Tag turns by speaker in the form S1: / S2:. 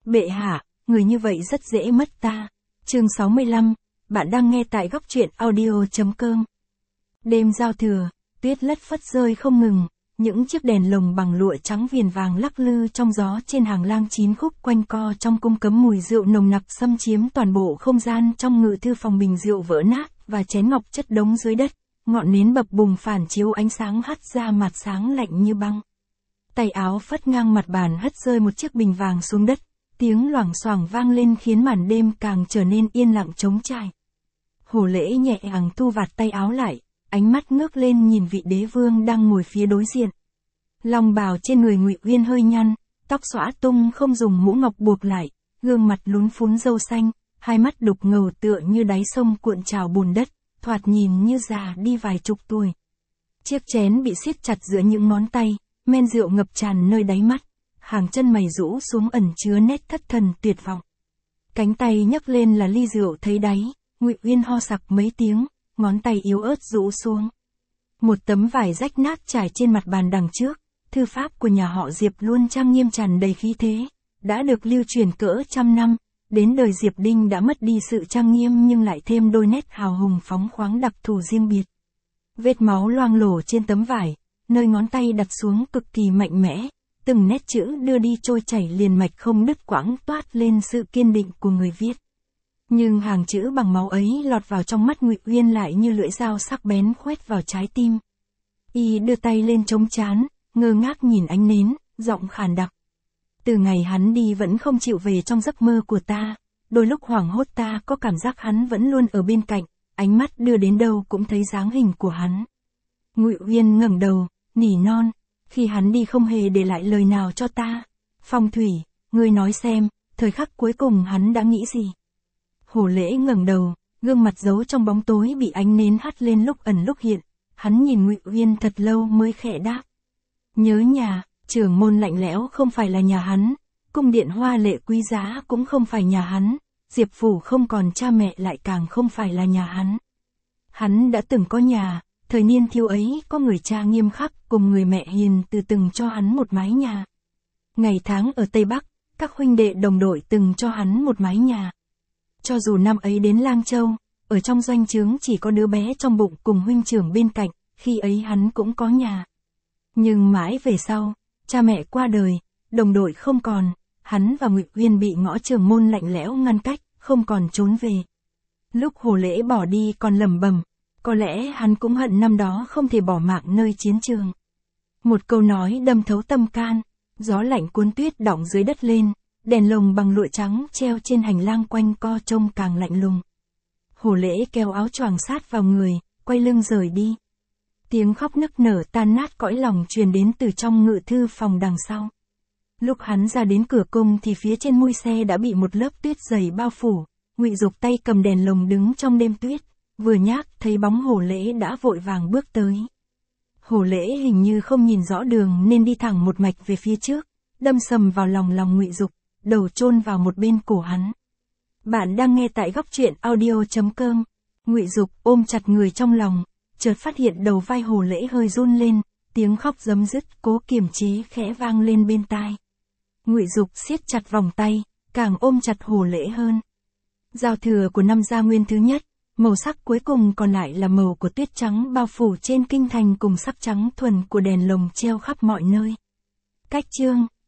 S1: Bệ hạ, người như vậy rất dễ mất ta. Chương 65, bạn đang nghe tại góc truyện audio.com. Đêm giao thừa, tuyết lất phất rơi không ngừng, những chiếc đèn lồng bằng lụa trắng viền vàng lắc lư trong gió trên hàng lang 9 khúc quanh co trong cung cấm, mùi rượu nồng nặc xâm chiếm toàn bộ không gian trong ngự thư phòng, bình rượu vỡ nát và chén ngọc chất đống dưới đất, ngọn nến bập bùng phản chiếu ánh sáng hắt ra mặt sáng lạnh như băng. Tay áo phất ngang mặt bàn hất rơi một chiếc bình vàng xuống đất, tiếng loảng xoảng vang lên khiến màn đêm càng trở nên yên lặng trống trải. Hồ Lễ nhẹ nhàng thu vạt tay áo lại, ánh mắt ngước lên nhìn vị đế vương đang ngồi phía đối diện. Long bào trên người Ngụy Uyên hơi nhăn, tóc xõa tung không dùng mũ ngọc buộc lại, gương mặt lún phún râu xanh, hai mắt đục ngầu tựa như đáy sông cuộn trào bùn đất, thoạt nhìn như già đi vài chục tuổi. Chiếc chén bị siết chặt giữa những ngón tay, men rượu ngập tràn nơi đáy mắt, hàng chân mày rũ xuống ẩn chứa nét thất thần tuyệt vọng. Cánh tay nhấc lên là ly rượu thấy đáy, Ngụy Uyên ho sặc mấy tiếng, ngón tay yếu ớt rũ xuống. Một tấm vải rách nát trải trên mặt bàn đằng trước, thư pháp của nhà họ Diệp luôn trang nghiêm tràn đầy khí thế, đã được lưu truyền cỡ trăm năm, đến đời Diệp Đinh đã mất đi sự trang nghiêm nhưng lại thêm đôi nét hào hùng phóng khoáng đặc thù riêng biệt. Vết máu loang lổ trên tấm vải, nơi ngón tay đặt xuống cực kỳ mạnh mẽ, từng nét chữ đưa đi trôi chảy liền mạch không đứt quãng toát lên sự kiên định của người viết. Nhưng hàng chữ bằng máu ấy lọt vào trong mắt Ngụy Uyên lại như lưỡi dao sắc bén khoét vào trái tim. Y đưa tay lên chống trán, ngơ ngác nhìn ánh nến, giọng khàn đặc. Từ ngày hắn đi vẫn không chịu về trong giấc mơ của ta, đôi lúc hoảng hốt ta có cảm giác hắn vẫn luôn ở bên cạnh, ánh mắt đưa đến đâu cũng thấy dáng hình của hắn. Ngụy Uyên ngẩng đầu, nỉ non, khi hắn đi không hề để lại lời nào cho ta. Phong Thủy, ngươi nói xem, thời khắc cuối cùng hắn đã nghĩ gì? Hồ Lễ ngẩng đầu, gương mặt giấu trong bóng tối bị ánh nến hắt lên lúc ẩn lúc hiện, hắn nhìn Ngụy Uyên thật lâu mới khẽ đáp. Nhớ nhà, Trưởng môn lạnh lẽo không phải là nhà hắn, cung điện hoa lệ quý giá cũng không phải nhà hắn, Diệp phủ không còn cha mẹ lại càng không phải là nhà hắn. Hắn đã từng có nhà, thời niên thiếu ấy có người cha nghiêm khắc cùng người mẹ hiền từ từng cho hắn một mái nhà. Ngày tháng ở Tây Bắc, các huynh đệ đồng đội từng cho hắn một mái nhà. Cho dù năm ấy đến Lang Châu, ở trong doanh trướng chỉ có đứa bé trong bụng cùng huynh trưởng bên cạnh, khi ấy hắn cũng có nhà. Nhưng mãi về sau, cha mẹ qua đời, đồng đội không còn, hắn và Ngụy Uyên bị Ngõ Trưởng môn lạnh lẽo ngăn cách, không còn trốn về. Lúc Hồ Lễ bỏ đi còn lẩm bẩm, có lẽ hắn cũng hận năm đó không thể bỏ mạng nơi chiến trường. Một câu nói đâm thấu tâm can, gió lạnh cuốn tuyết đọng dưới đất lên, đèn lồng bằng lụa trắng treo trên hành lang quanh co trông càng lạnh lùng. Hồ Lễ kéo áo choàng sát vào người, quay lưng rời đi. Tiếng khóc nức nở tan nát cõi lòng truyền đến từ trong ngự thư phòng đằng sau. Lúc hắn ra đến cửa cung thì phía trên mui xe đã bị một lớp tuyết dày bao phủ, Ngụy Dục tay cầm đèn lồng đứng trong đêm tuyết, vừa nhác thấy bóng Hồ Lễ đã vội vàng bước tới. Hồ Lễ hình như không nhìn rõ đường nên đi thẳng một mạch về phía trước, đâm sầm vào lòng Ngụy Dục, đầu chôn vào một bên cổ hắn. Bạn đang nghe tại góc truyện audio.com. Ngụy Dục ôm chặt người trong lòng, chợt phát hiện đầu vai Hồ Lễ hơi run lên, tiếng khóc rấm rứt cố kiềm chế khẽ vang lên bên tai. Ngụy Dục siết chặt vòng tay, càng ôm chặt Hồ Lễ hơn. Giao thừa của năm Gia Nguyên thứ nhất, màu sắc cuối cùng còn lại là màu của tuyết trắng bao phủ trên kinh thành cùng sắc trắng thuần của đèn lồng treo khắp mọi nơi. Cách chương